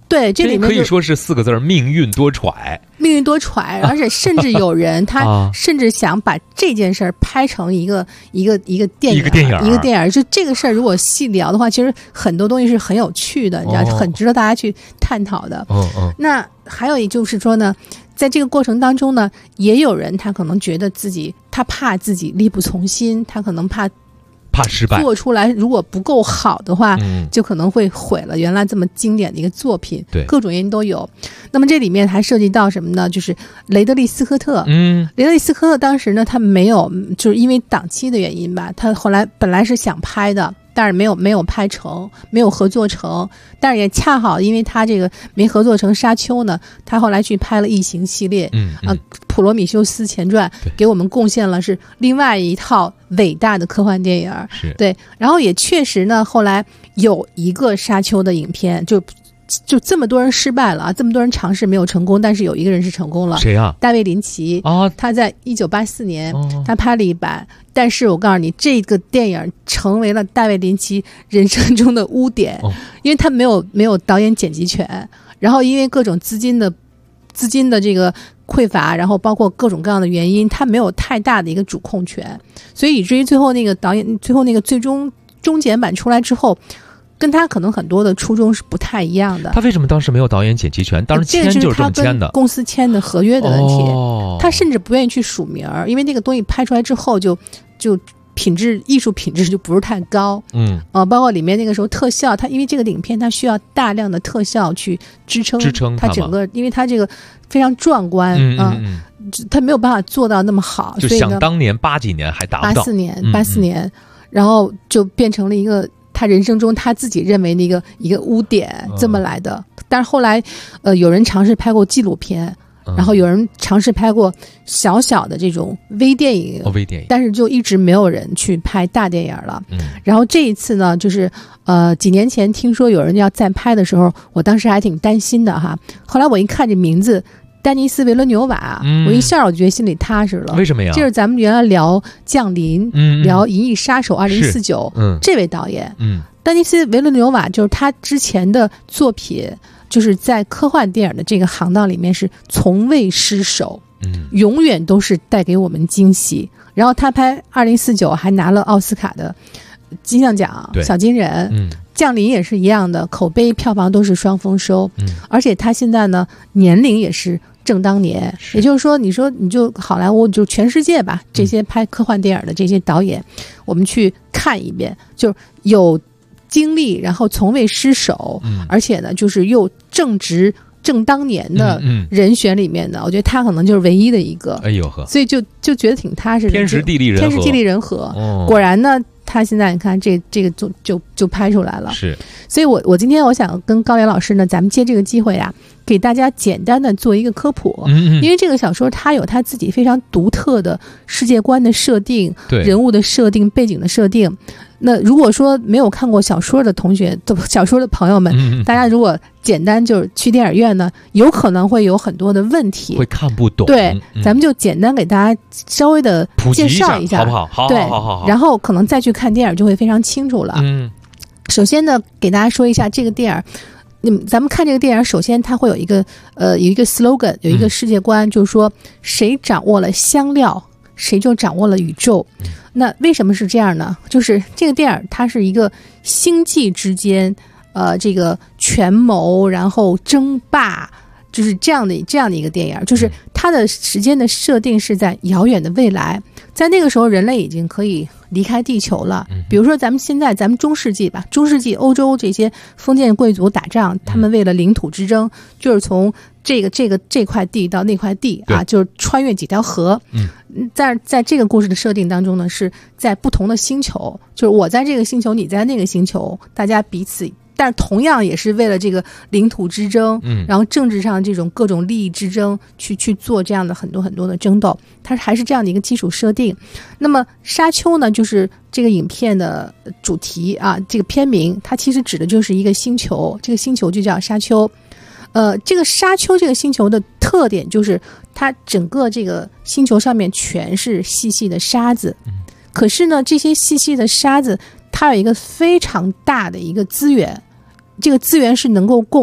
对，这里面可以说是4个字：命运多舛。 命运多舛，而且甚至有人他甚至想把这件事儿拍成一个电影。就这个事儿，如果细聊的话，其实很多东西是很有趣的，你知道，很值得大家去探讨的。那还有就是说呢，在这个过程当中呢，也有人他可能觉得他怕自己力不从心，他可能怕失败， 做出来如果不够好的话，就可能会毁了原来这么经典的一个作品。 对， 各种原因都有。那么这里面还涉及到什么呢？就是雷德利·斯科特。雷德利·斯科特当时呢，他没有，就是因为档期的原因吧，他后来本来是想拍的，但是没有拍成，没有合作成。但是也恰好因为他这个没合作成《沙丘》呢，他后来去拍了《异形》系列，普罗米修斯前传给我们贡献了是另外一套伟大的科幻电影。对，然后也确实呢，后来有一个沙丘的影片，就这么多人失败了啊，这么多人尝试没有成功，但是有一个人是成功了。 谁啊？ 大卫林奇啊，他在1984年他拍了一版，但是我告诉你，这个电影成为了大卫林奇人生中的污点，因为他没有导演剪辑权，然后因为各种资金的这个匮乏，然后包括各种各样的原因，他没有太大的一个主控权，所以以至于最后那个导演最后那个最终终剪版出来之后，跟他可能很多的初衷是不太一样的。 他为什么当时没有导演剪辑权？当时签就是这么签的， 这个是他跟公司签的合约的问题。他甚至不愿意去署名，因为那个东西拍出来之后就艺术品质就不是太高。包括里面那个时候特效，因为这个影片它需要大量的特效去支撑它整个，因为它这个非常壮观它没有办法做到那么好。 就想当年80几年还达不到 84年，然后就变成了一个他人生中他自己认为的一个污点这么来的。但是后来有人尝试拍过纪录片，然后有人尝试拍过小小的这种微电影，但是就一直没有人去拍大电影了。然后这一次呢，就是几年前听说有人要再拍的时候，我当时还挺担心的哈。后来我一看这名字，丹尼斯·维伦纽瓦，我一下我就觉得心里踏实了。 为什么呀？ 就是咱们原来聊《降临》，聊《银翼杀手2049》，这位导演，丹尼斯·维伦纽瓦，就是他之前的作品，就是在科幻电影的这个行当里面是从未失手，永远都是带给我们惊喜。然后他拍2049还拿了奥斯卡的金像奖小金人。降临也是一样的，口碑票房都是双丰收。而且他现在呢年龄也是正当年，也就是说你就好莱坞就全世界吧，这些拍科幻电影的这些导演，我们去看一遍，就是有经历，然后从未失手，而且呢就是又正值正当年的人选里面呢，我觉得他可能就是唯一的一个。 哎呦呵， 所以就觉得挺踏实的， 天时地利人和。 果然呢，他现在你看这个就拍出来了。 是， 所以我今天我想跟高原老师呢，咱们借这个机会啊，给大家简单的做一个科普。因为这个小说它有它自己非常独特的世界观的设定，人物的设定，背景的设定。那如果说没有看过小说的同学，小说的朋友们，大家如果简单就是去电影院呢，有可能会有很多的问题， 会看不懂。 对，咱们就简单给大家稍微的介绍一下， 好不好？好， 对， 好。 然后可能再去看电影就会非常清楚了。首先呢，给大家说一下这个电影。咱们看这个电影，首先它会有一个slogan， 有一个世界观，就是说谁掌握了香料，谁就掌握了宇宙。那为什么是这样呢？就是这个电影它是一个星际之间这个权谋然后争霸，就是这样的一个电影。就是它的时间的设定是在遥远的未来，在那个时候人类已经可以离开地球了。比如说咱们中世纪吧，中世纪欧洲这些封建贵族打仗，他们为了领土之争，就是从这块地到那块地啊，就是穿越几条河。在这个故事的设定当中呢，是在不同的星球，就是我在这个星球，你在那个星球，大家彼此，但是同样也是为了这个领土之争，然后政治上这种各种利益之争去做这样的很多很多的争斗，它还是这样的一个基础设定。那么沙丘呢，就是这个影片的主题啊，这个片名它其实指的就是一个星球，这个星球就叫沙丘。这个沙丘这个星球的特点就是它整个这个星球上面全是细细的沙子，可是呢这些细细的沙子它有一个非常大的一个资源，这个资源是能够供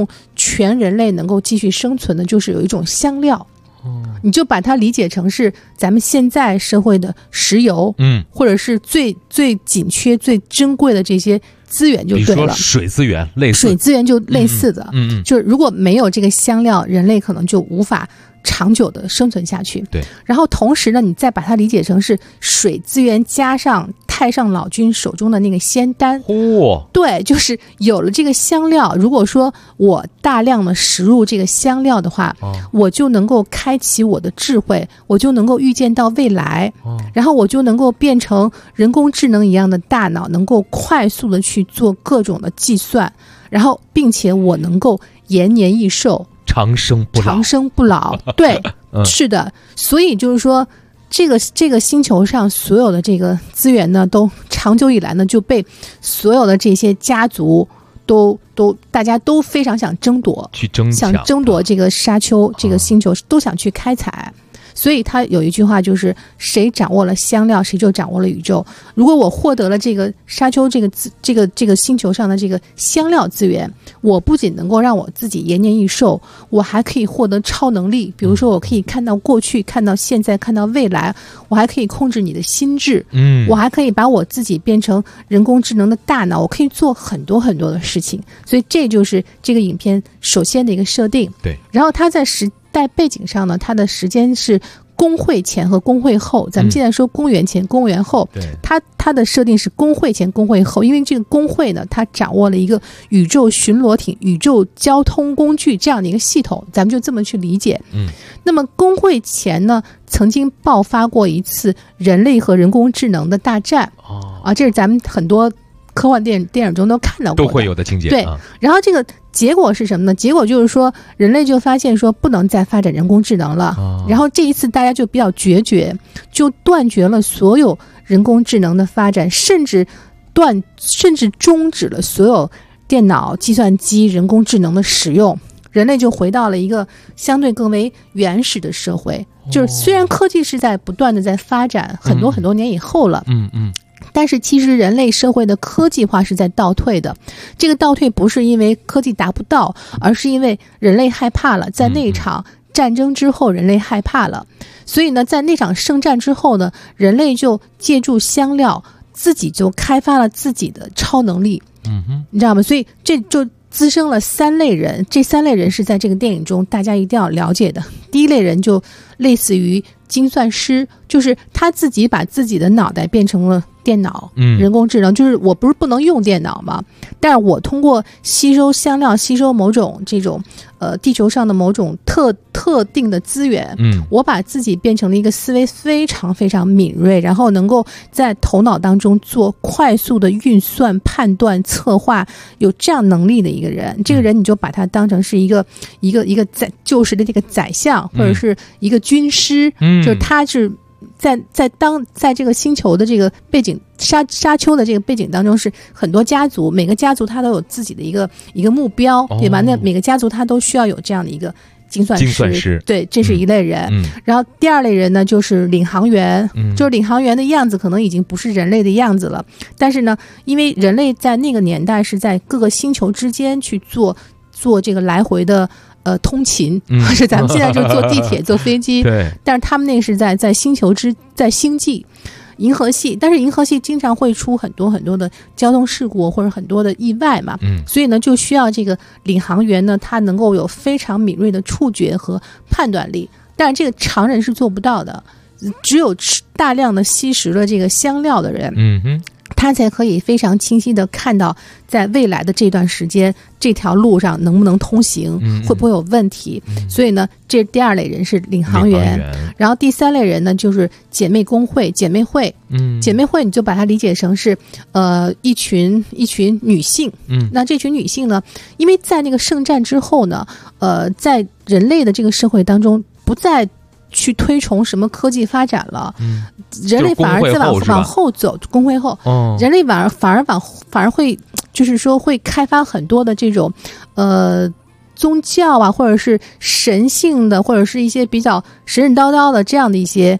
全人类能够继续生存的，就是有一种香料。你就把它理解成是咱们现在社会的石油，或者是最紧缺、最珍贵的这些资源就对了。比如说水资源，类似水资源就类似的，就是如果没有这个香料，人类可能就无法长久的生存下去。 对， 然后同时呢，你再把它理解成是水资源加上太上老君手中的那个仙丹。对，就是有了这个香料，如果说我大量的食入这个香料的话，我就能够开启我的智慧，我就能够预见到未来，然后我就能够变成人工智能一样的大脑，能够快速的去做各种的计算，然后并且我能够延年益寿。 长生不老， 对，是的。所以就是说，这个星球上所有的这个资源呢，都长久以来呢就被所有的这些家族大家都非常想争夺，想争夺这个沙丘这个星球，都想去开采。所以他有一句话，就是谁掌握了香料，谁就掌握了宇宙。如果我获得了这个沙丘这个星球上的这个香料资源，我不仅能够让我自己延年益寿，我还可以获得超能力。比如说，我可以看到过去，看到现在，看到未来，我还可以控制你的心智，我还可以把我自己变成人工智能的大脑，我可以做很多很多的事情。所以这就是这个影片首先的一个设定。 对， 然后它在在背景上呢，它的时间是公会前和公会后。咱们现在说公元前、公元后，它的设定是公会前、公会后，因为这个公会呢，它掌握了一个宇宙巡逻艇、宇宙交通工具这样的一个系统，咱们就这么去理解。那么公会前呢，曾经爆发过一次人类和人工智能的大战。这是咱们很多科幻电影中都看到过的， 都会有的情节。 对，然后这个结果是什么呢？结果就是说，人类就发现说不能再发展人工智能了。然后这一次大家就比较决绝，就断绝了所有人工智能的发展，甚至终止了所有电脑、计算机、人工智能的使用。人类就回到了一个相对更为原始的社会。就是虽然科技是在不断的在发展，很多年以后了。但是其实人类社会的科技化是在倒退的，这个倒退不是因为科技达不到，而是因为人类害怕了。在那场战争之后，人类害怕了，所以呢，在那场圣战之后呢，人类就借助香料，自己就开发了自己的超能力。你知道吗？所以这就滋生了三类人，这三类人是在这个电影中大家一定要了解的。第一类人就类似于精算师，就是他自己把自己的脑袋变成了电脑，人工智能，就是我不能用电脑吗？但是我通过吸收香料，吸收某种这种地球上的某种特定的资源，我把自己变成了一个思维非常非常敏锐，然后能够在头脑当中做快速的运算、判断、策划，有这样能力的一个人。这个人你就把他当成是一个旧时的这个宰相，或者是一个军师，就是他是在这个星球的这个背景沙丘的这个背景当中，是很多家族，每个家族他都有自己的一个目标，对吧？那每个家族他都需要有这样的一个精算师，对，这是一类人。然后第二类人呢，就是领航员，就是领航员的样子可能已经不是人类的样子了，但是呢，因为人类在那个年代是在各个星球之间去做这个来回的通勤，是咱们现在就坐地铁坐飞机， 对， 但是他们那是在星球在星际银河系，但是银河系经常会出很多很多的交通事故或者很多的意外嘛，所以呢就需要这个领航员呢，他能够有非常敏锐的触觉和判断力，但是这个常人是做不到的，只有大量的吸食了这个香料的人，他才可以非常清晰的看到在未来的这段时间这条路上能不能通行，会不会有问题。所以呢，这第二类人是领航员。然后第三类人呢，就是姐妹工会、姐妹会。姐妹会你就把它理解成是一群女性。那这群女性呢，因为在那个圣战之后呢，在人类的这个社会当中不再去推崇什么科技发展了，人类反而在往后走，工会后，人类反而会就是说会开发很多的这种宗教啊，或者是神性的，或者是一些比较神神叨叨的这样的一些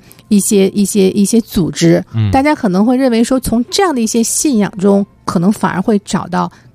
组织，大家可能会认为说从这样的一些信仰中可能反而会找到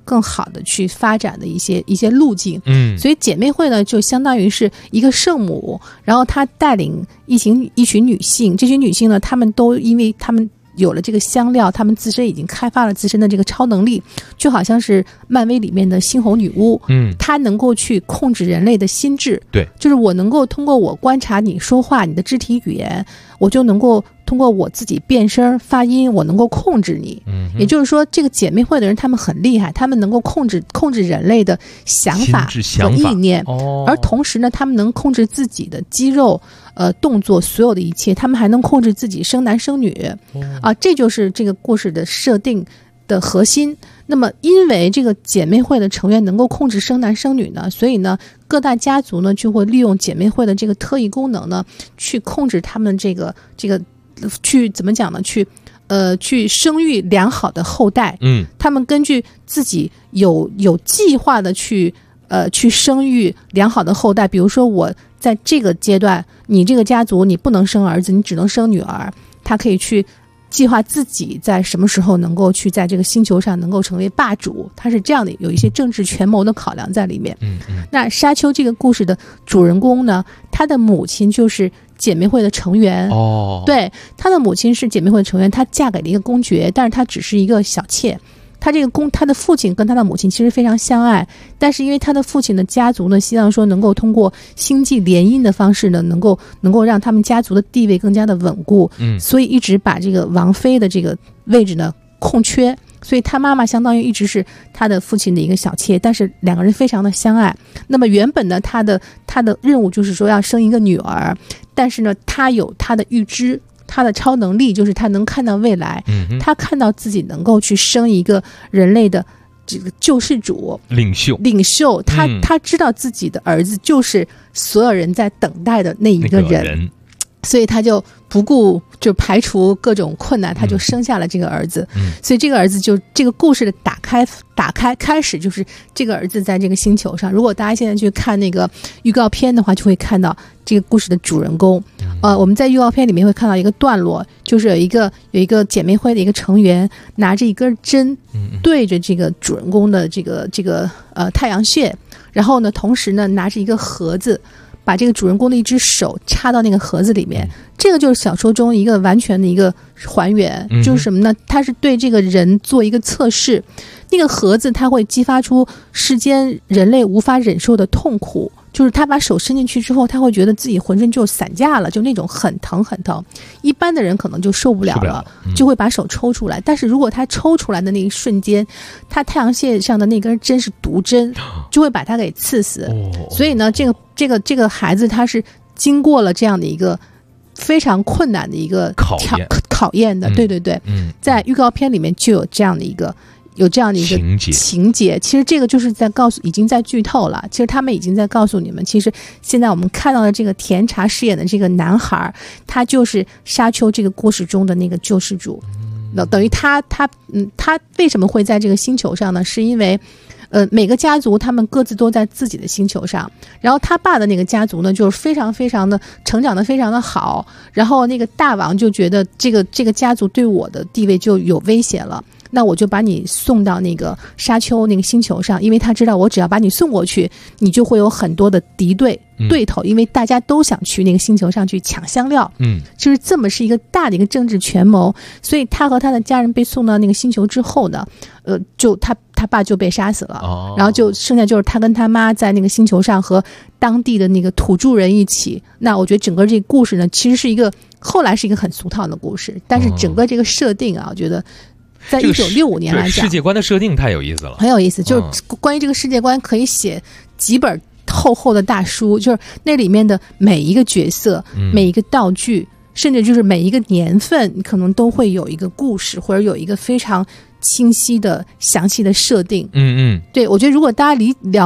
更好的去发展的一些路径。 所以姐妹会呢，就相当于是一个圣母，然后她带领一群女性，这群女性呢，她们都因为她们有了这个香料，她们自身已经开发了自身的这个超能力，就好像是漫威里面的猩红女巫，她能够去控制人类的心智。 对， 就是我能够通过我观察你说话，你的肢体语言，我就能够通过我自己变声发音，我能够控制你。也就是说，这个姐妹会的人他们很厉害，他们能够控制人类的想法和意念，而同时呢，他们能控制自己的肌肉、动作，所有的一切，他们还能控制自己生男生女。这就是这个故事的设定的核心。那么因为这个姐妹会的成员能够控制生男生女呢，所以呢各大家族呢就会利用姐妹会的这个特异功能呢，去控制他们这个去怎么讲呢，去生育良好的后代。他们根据自己有计划的去生育良好的后代。比如说我在这个阶段，你这个家族你不能生儿子，你只能生女儿，他可以去计划自己在什么时候能够去在这个星球上能够成为霸主，他是这样的，有一些政治权谋的考量在里面。那沙丘这个故事的主人公呢，他的母亲就是姐妹会的成员。对，他的母亲是姐妹会的成员，她嫁给了一个公爵，但是她只是一个小妾。他的父亲跟他的母亲其实非常相爱，但是因为他的父亲的家族呢，希望说能够通过星际联姻的方式呢，能够让他们家族的地位更加的稳固，所以一直把这个王妃的这个位置呢空缺。所以他妈妈相当于一直是他的父亲的一个小妾，但是两个人非常的相爱。那么原本呢，他的任务就是说要生一个女儿，但是呢，他有他的预知。他的超能力就是他能看到未来，他看到自己能够去生一个人类的这个救世主领袖，他知道自己的儿子就是所有人在等待的那一个人，所以他就不顾就排除各种困难，他就生下了这个儿子。所以这个儿子就这个故事的打开开始就是这个儿子在这个星球上。如果大家现在去看那个预告片的话，就会看到这个故事的主人公。我们在预告片里面会看到一个段落，就是有一个姐妹会的一个成员拿着一根针对着这个主人公的这个太阳穴，然后呢同时呢拿着一个盒子，把这个主人公的一只手插到那个盒子里面。这个就是小说中一个完全的一个还原，就是什么呢？它是对这个人做一个测试。那个盒子它会激发出世间人类无法忍受的痛苦，就是他把手伸进去之后，他会觉得自己浑身就散架了，就那种很疼很疼。一般的人可能就受不了了，就会把手抽出来。但是如果他抽出来的那一瞬间，他太阳穴上的那根针是毒针，就会把他给刺死。所以呢，这个孩子他是经过了这样的一个非常困难的一个考验的。对对对，在预告片里面就有这样的一个情节。其实这个就是已经在剧透了。其实他们已经在告诉你们，其实现在我们看到的这个甜茶饰演的这个男孩，他就是沙丘这个故事中的那个救世主。等于他为什么会在这个星球上呢？是因为每个家族他们各自都在自己的星球上，然后他爸的那个家族呢，就是非常非常的成长的非常的好，然后那个大王就觉得这个家族对我的地位就有威胁了，那我就把你送到那个沙丘那个星球上，因为他知道我只要把你送过去，你就会有很多的对头，因为大家都想去那个星球上去抢香料。就是这么是一个大的一个政治权谋。所以他和他的家人被送到那个星球之后呢，就他爸就被杀死了，然后就剩下就是他跟他妈在那个星球上和当地的那个土著人一起。那我觉得整个这个故事呢，其实后来是一个很俗套的故事，但是整个这个设定啊，我觉得在1965年来讲， 世界观的设定太有意思了， 很有意思。就是关于这个世界观，可以写几本厚厚的大书，就是那里面的每一个角色、每一个道具，甚至就是每一个年份，可能都会有一个故事，或者有一个非常清晰的详细的设定。对，我觉得如果大家了解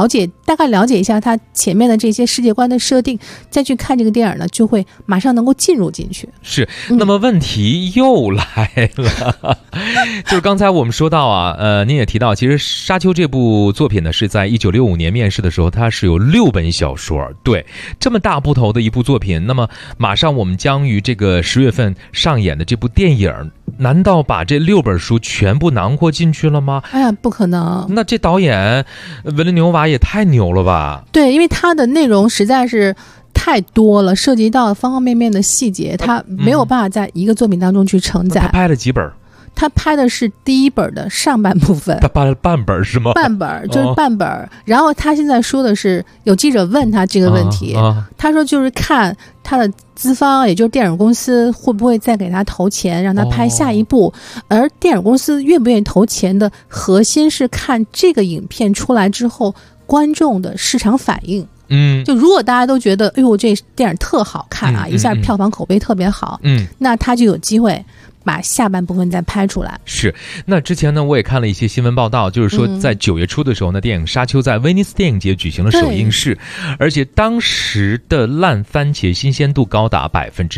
大概了解一下它前面的这些世界观的设定，再去看这个电影呢，就会马上能够进入进去。 是，那么问题又来了，就是刚才我们说到啊，您也提到，其实《沙丘》这部作品呢是在1965年面世的时候，它是有6本小说，对，这么大部头的一部作品，那么马上我们将于这个10月份上演的这部电影，难道把这6本书全部囊括进去了吗？ 哎呀，不可能！ 那这导演维伦纽瓦也太牛了吧？ 对，因为他的内容实在是太多了，涉及到方方面面的细节，他没有办法在一个作品当中去承载。 他拍了几本？ 他拍的是第1本的上半部分， 他拍了半本是吗？ 半本就是半本，然后他现在说的是，有记者问他这个问题，他说就是看他的资方，也就是电影公司会不会再给他投钱，让他拍下一部，而电影公司愿不愿意投钱的核心是看这个影片出来之后观众的市场反应。就如果大家都觉得，哎呦，这电影特好看啊，一下票房口碑特别好，那他就有机会把下半部分再拍出来。 是，那之前呢，我也看了一些新闻报道，就是说在9月初的时候呢，电影《沙丘》在威尼斯电影节举行了首映式，而且当时的烂番茄新鲜度高达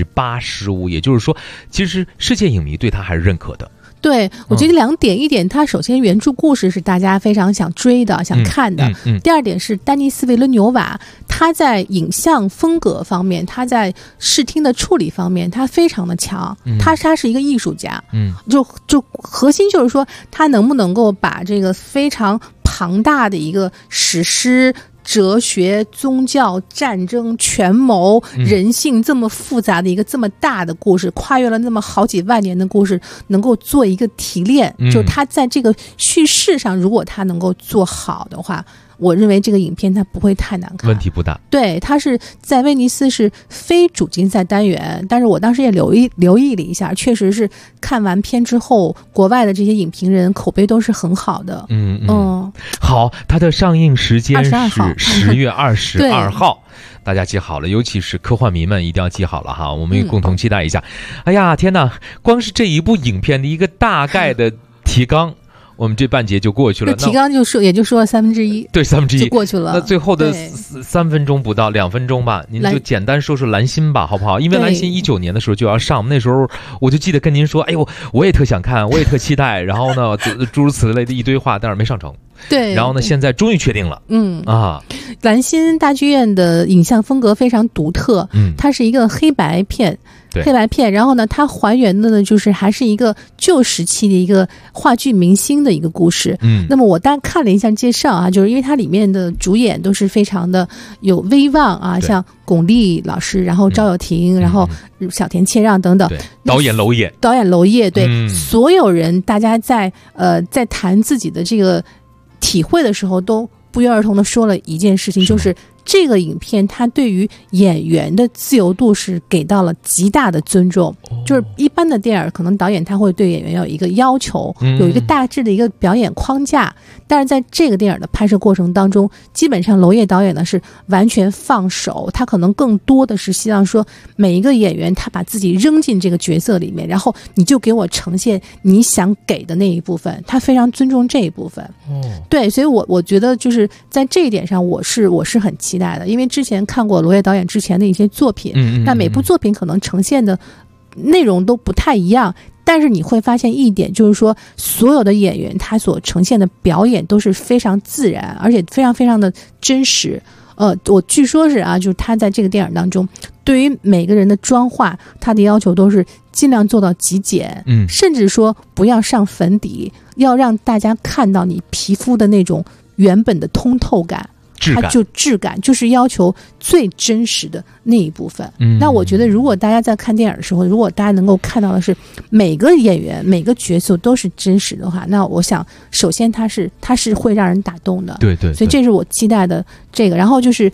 85%，也就是说，其实世界影迷对它还是认可的。 对，我觉得2点，一点它首先原著故事是大家非常想追的、想看的。第二点是丹尼斯·维伦纽瓦，他在影像风格方面，他在视听的处理方面，他非常的强。他是一个艺术家。就核心就是说，他能不能够把这个非常庞大的一个史诗、哲学、宗教、战争、权谋、人性这么复杂的一个这么大的故事，跨越了那么好几万年的故事，能够做一个提炼，就他在这个叙事上，如果他能够做好的话，我认为这个影片它不会太难看， 问题不大。 对，它是在威尼斯是非主竞赛单元，但是我当时也留意了一下，确实是看完片之后，国外的这些影评人口碑都是很好的。 好，它的上映时间是10月22号。大家记好了，尤其是科幻迷们一定要记好了哈，我们也共同期待一下。哎呀，天哪！光是这一部影片的一个大概的提纲，我们这半节就过去了。 提纲也就说了1/3， 对，1/3 就过去了。 那最后的3分钟不到2分钟吧，您就简单说说蓝心吧，好不好？因为蓝心19年的时候就要上，那时候我就记得跟您说，哎呦，我也特想看，我也特期待，然后呢，诸如此类的一堆话，但是没上成。 对， 然后呢，现在终于确定了。 蓝心大剧院的影像风格非常独特，它是一个黑白片，然后呢，它还原的呢就是还是一个旧时期的一个话剧明星的一个故事。那么我大概看了一下介绍啊，就是因为它里面的主演都是非常的有威望啊，像巩俐老师，然后赵又廷，然后小田切让等等， 导演娄烨， 对，所有人大家在谈自己的这个体会的时候，都不约而同的说了一件事情，就是这个影片它对于演员的自由度是给到了极大的尊重。就是一般的电影可能导演他会对演员有一个要求，有一个大致的一个表演框架，但是在这个电影的拍摄过程当中，基本上娄烨导演呢是完全放手，他可能更多的是希望说每一个演员他把自己扔进这个角色里面，然后你就给我呈现你想给的那一部分，他非常尊重这一部分。对，所以我觉得就是在这一点上我是很期待的，因为之前看过娄烨导演之前的一些作品，那每部作品可能呈现的内容都不太一样，但是你会发现一点，就是说所有的演员他所呈现的表演都是非常自然，而且非常非常的真实。我据说是啊，就是他在这个电影当中对于每个人的妆化他的要求都是尽量做到极简，甚至说不要上粉底，要让大家看到你皮肤的那种原本的通透感，它就质感就是要求最真实的那一部分。那我觉得如果大家在看电影的时候，如果大家能够看到的是每个演员每个角色都是真实的话，那我想首先它是会让人打动的。 对， 所以这是我期待的这个。然后就是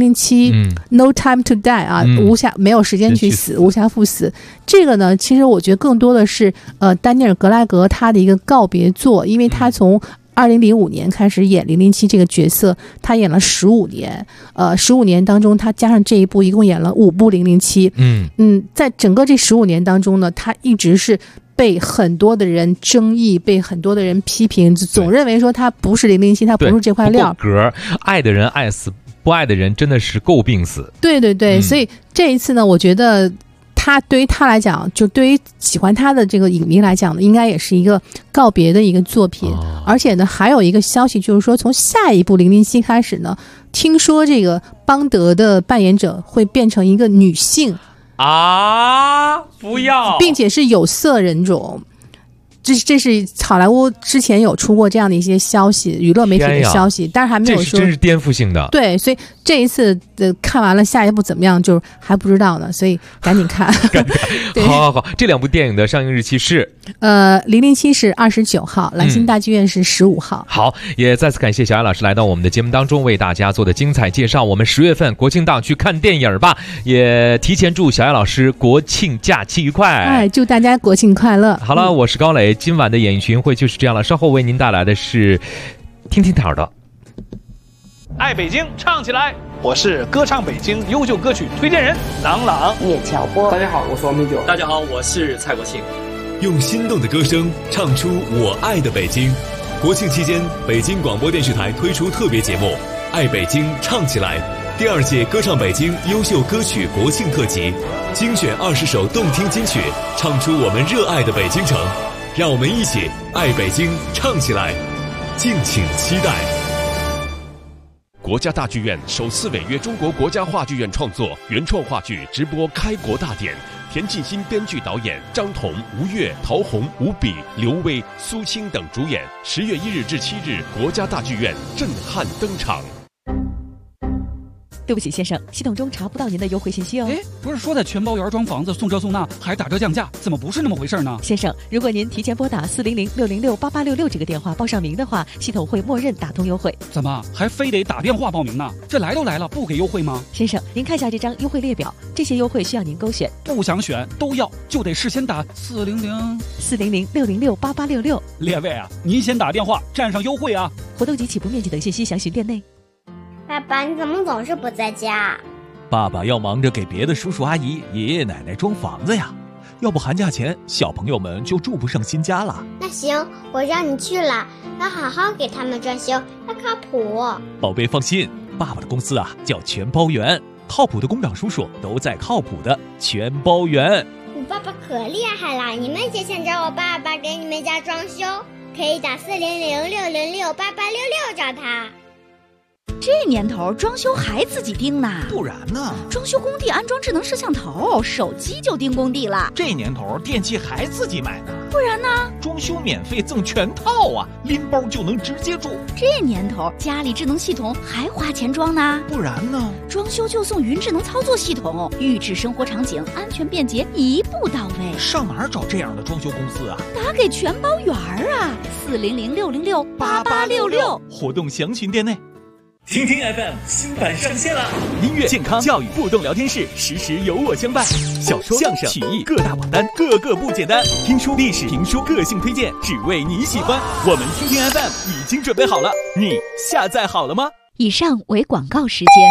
007 No Time to Die 啊，没有时间去死，无暇赴死。这个呢其实我觉得更多的是丹尼尔·格莱格他的一个告别作，因为他从2005年开始演007这个角色，他演了15年，15年当中他加上这一部一共演了5部007。在整个这15年当中呢，他一直是被很多的人争议，被很多的人批评，总认为说他不是007，他不是这块料。 不够格，爱的人爱死，不爱的人真的是够病死。 对对对，所以这一次呢，我觉得他对于他来讲，就对于喜欢他的这个影迷来讲呢，应该也是一个告别的一个作品。而且呢，还有一个消息就是说，从下一部007开始呢，听说这个邦德的扮演者会变成一个女性啊，不要， 并且是有色人种。这是好莱坞之前有出过这样的一些消息，娱乐媒体的消息，但是还没有说， 这真是颠覆性的。 对，所以这一次看完了，下一部怎么样就还不知道呢，所以赶紧看。 好，这2部电影的上映日期是 007是29号，兰心大剧院是15号。 好，也再次感谢小艾老师来到我们的节目当中，为大家做的精彩介绍。我们10月份国庆档去看电影吧，也提前祝小艾老师国庆假期愉快。 祝大家国庆快乐。 好了，我是高磊。今晚的演艺群会就是这样了，稍后为您带来的是听听桃的爱北京唱起来。我是歌唱北京优秀歌曲推荐人郎朗。 聂巧波。大家好，我是王明九。 大家好，我是蔡国庆。 用心动的歌声唱出我爱的北京。国庆期间，北京广播电视台推出特别节目《爱北京唱起来》第2届歌唱北京优秀歌曲国庆特辑，精选20首动听金曲，唱出我们热爱的北京城。让我们一起爱北京唱起来，敬请期待。 国家大剧院首次违约中国国家话剧院创作原创话剧直播开国大典，田沁鑫编剧导演，张彤、吴越、陶虹、吴比、刘威、苏青等主演。10月1日至7日，国家大剧院震撼登场。 对不起，先生，系统中查不到您的优惠信息哦。 不是说在全包园装房子送这送那还打折降价，怎么不是那么回事呢？ 先生，如果您提前拨打400-606-8866这个电话报上名的话，系统会默认打通优惠。 怎么还非得打电话报名呢？这来都来了，不给优惠吗？ 先生，您看一下这张优惠列表，这些优惠需要您勾选。 不想选都要，就得事先打 400-606-8866。 列位啊，您先打电话占上优惠啊！ 活动及起步面积等信息详询店内。 爸爸，你怎么总是不在家？ 爸爸要忙着给别的叔叔阿姨、爷爷奶奶装房子呀，要不寒假前小朋友们就住不上新家了。 那行，我让你去了，要好好给他们装修，要靠谱。 宝贝放心，爸爸的公司啊叫全包园，靠谱的工长叔叔都在靠谱的全包园。 你爸爸可厉害了，你们也想找我爸爸给你们家装修，可以打400-606-8866找他。 这年头装修还自己盯呢？ 不然呢？ 装修工地安装智能摄像头，手机就盯工地了。 这年头电器还自己买呢？ 不然呢？ 装修免费赠全套啊，拎包就能直接住。 这年头家里智能系统还花钱装呢？ 不然呢？ 装修就送云智能操作系统，预制生活场景，安全便捷，一步到位。 上哪儿找这样的装修公司啊？ 打给全包园啊，400-606-8866。 活动详询店内。 听听 FM 新版上线了，音乐、健康、教育互动聊天室，时时有我相伴。小说、相声、曲艺各大榜单，个个不简单。听书、历史评书，个性推荐，只为你喜欢。我们听听 FM 已经准备好了，你下载好了吗？ 以上为广告时间。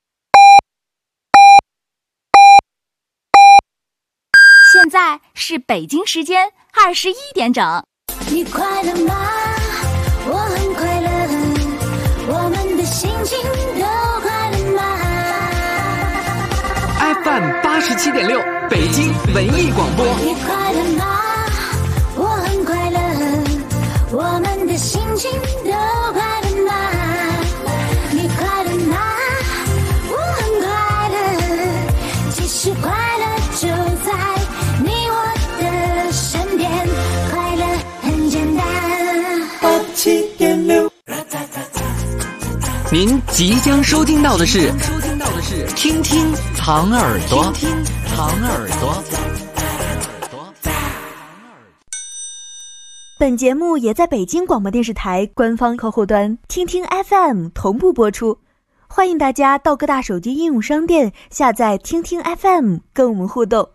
现在是北京时间21点整。 你快乐吗？我很快乐。我们的心情都快乐吗 ？FM 87.6，北京文艺广播。 你快乐吗？我很快乐。我们的心情都快乐吗？你快乐吗？我很快乐。其实快乐就在你我的身边，快乐很简单。87.6。 您即将收听到的是听听糖耳朵，听听糖耳朵。 本节目也在北京广播电视台官方客户端听听 FM 同步播出，欢迎大家到各大手机应用商店下载听听 FM 跟我们互动。